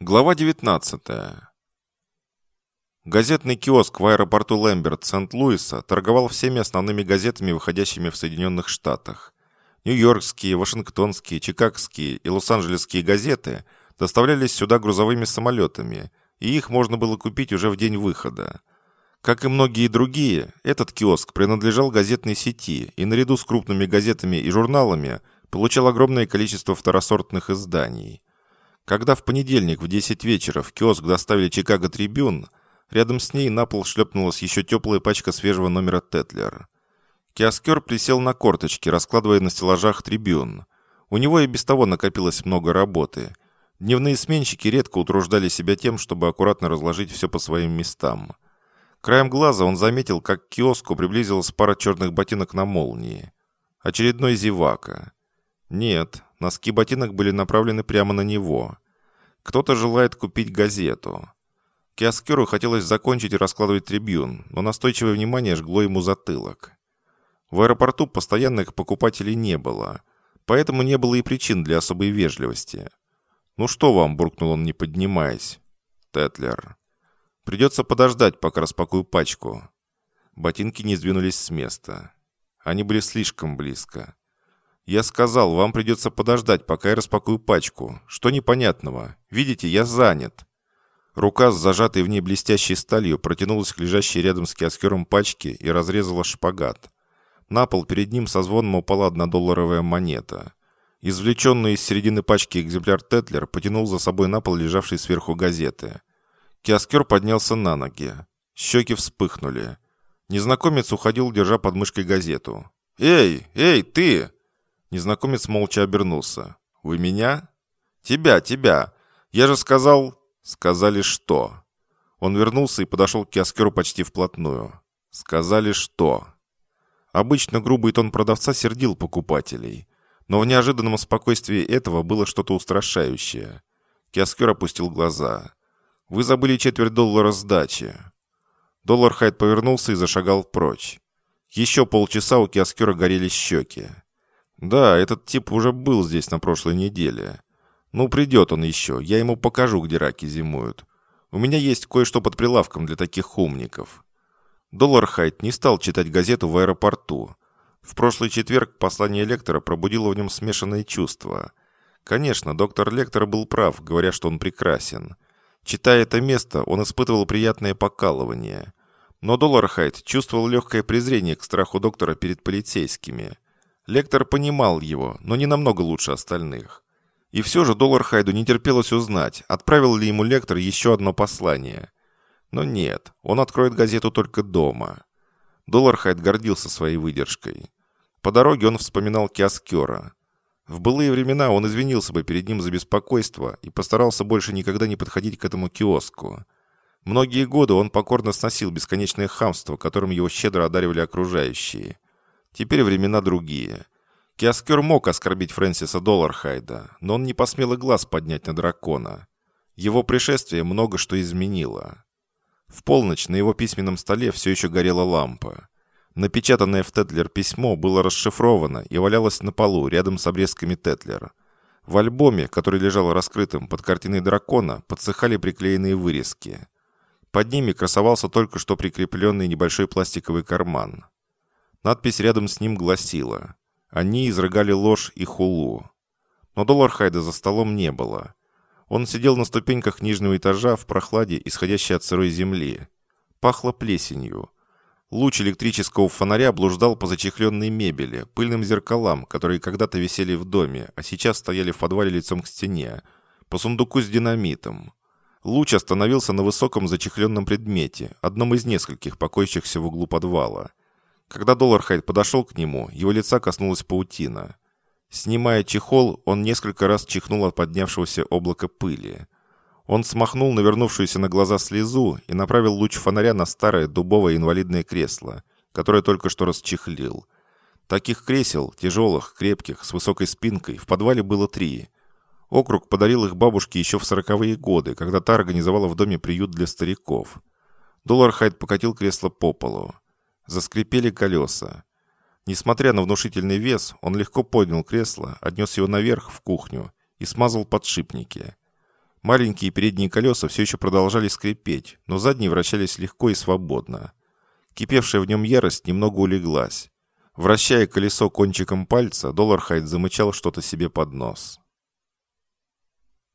Глава 19. Газетный киоск в аэропорту Лэмберт Сент-Луиса торговал всеми основными газетами, выходящими в Соединенных Штатах. Нью-Йоркские, Вашингтонские, Чикагские и Лос-Анджелесские газеты доставлялись сюда грузовыми самолетами, и их можно было купить уже в день выхода. Как и многие другие, этот киоск принадлежал газетной сети и наряду с крупными газетами и журналами получал огромное количество второсортных изданий. Когда в понедельник в 10 вечера в киоск доставили «Чикаго Трибюн», рядом с ней на пол шлепнулась еще теплая пачка свежего номера «Тетлер». Киоскер присел на корточки, раскладывая на стеллажах «Трибюн». У него и без того накопилось много работы. Дневные сменщики редко утруждали себя тем, чтобы аккуратно разложить все по своим местам. Краем глаза он заметил, как к киоску приблизилась пара черных ботинок на молнии. Очередной зевака. Нет, носки ботинок были направлены прямо на него. Кто-то желает купить газету. Киоскеру хотелось закончить и раскладывать «Трибюн», но настойчивое внимание жгло ему затылок. В аэропорту постоянных покупателей не было, поэтому не было и причин для особой вежливости. «Ну что вам?» – буркнул он, не поднимаясь. «Тетлер. Придется подождать, пока распакую пачку». Ботинки не сдвинулись с места. Они были слишком близко. «Я сказал, вам придется подождать, пока я распакую пачку. Что непонятного? Видите, я занят». Рука с зажатой в ней блестящей сталью протянулась к лежащей рядом с киоскером пачке и разрезала шпагат. На пол перед ним со звоном упала $1 монета. Извлеченный из середины пачки экземпляр «Тетлер» потянул за собой на пол лежавшей сверху газеты. Киоскер поднялся на ноги. Щеки вспыхнули. Незнакомец уходил, держа под мышкой газету. «Эй, ты!» Незнакомец молча обернулся. «Вы меня?» «Тебя! Я же сказал...» «Сказали что?» Он вернулся и подошел к киоскеру почти вплотную. «Сказали что?» Обычно грубый тон продавца сердил покупателей, но в неожиданном спокойствии этого было что-то устрашающее. Киоскер опустил глаза. «Вы забыли $0,25 сдачи». Доллархайд повернулся и зашагал прочь. Еще полчаса у киоскера горели щеки. «Да, этот тип уже был здесь на прошлой неделе. Ну, придет он еще, я ему покажу, где раки зимуют. У меня есть кое-что под прилавком для таких умников». Доллархайд не стал читать газету в аэропорту. В прошлый четверг послание лектора пробудило в нем смешанные чувства. Конечно, доктор Лектор был прав, говоря, что он прекрасен. Читая это место, он испытывал приятное покалывание. Но Доллархайд чувствовал легкое презрение к страху доктора перед полицейскими. Лектор понимал его, но не намного лучше остальных. И все же Доллархайду не терпелось узнать, отправил ли ему лектор еще одно послание. Но нет, он откроет газету только дома. Доллархайд гордился своей выдержкой. По дороге он вспоминал киоскера. В былые времена он извинился бы перед ним за беспокойство и постарался больше никогда не подходить к этому киоску. Многие годы он покорно сносил бесконечное хамство, которым его щедро одаривали окружающие. Теперь времена другие. Киоскер мог оскорбить Фрэнсиса Доллархайда, но он не посмел и глаз поднять на дракона. Его пришествие много что изменило. В полночь на его письменном столе все еще горела лампа. Напечатанное в Тетлер письмо было расшифровано и валялось на полу рядом с обрезками Тетлер. В альбоме, который лежал раскрытым под картиной дракона, подсыхали приклеенные вырезки. Под ними красовался только что прикрепленный небольшой пластиковый карман. Надпись рядом с ним гласила: «Они изрыгали ложь и хулу». Но Доллархайда за столом не было. Он сидел на ступеньках нижнего этажа в прохладе, исходящей от сырой земли. Пахло плесенью. Луч электрического фонаря блуждал по зачехленной мебели, пыльным зеркалам, которые когда-то висели в доме, а сейчас стояли в подвале лицом к стене, по сундуку с динамитом. Луч остановился на высоком зачехленном предмете, одном из нескольких покоящихся в углу подвала. Когда Доллархайд подошел к нему, его лица коснулась паутина. Снимая чехол, он несколько раз чихнул от поднявшегося облака пыли. Он смахнул навернувшуюся на глаза слезу и направил луч фонаря на старое дубовое инвалидное кресло, которое только что расчехлил. Таких кресел, тяжелых, крепких, с высокой спинкой, в подвале было 3. Округ подарил их бабушке еще в 40-е годы, когда та организовала в доме приют для стариков. Доллархайд покатил кресло по полу. Заскрипели колеса. Несмотря на внушительный вес, он легко поднял кресло, отнес его наверх, в кухню, и смазал подшипники. Маленькие передние колеса все еще продолжали скрипеть, но задние вращались легко и свободно. Кипевшая в нем ярость немного улеглась. Вращая колесо кончиком пальца, Доллархайд замычал что-то себе под нос.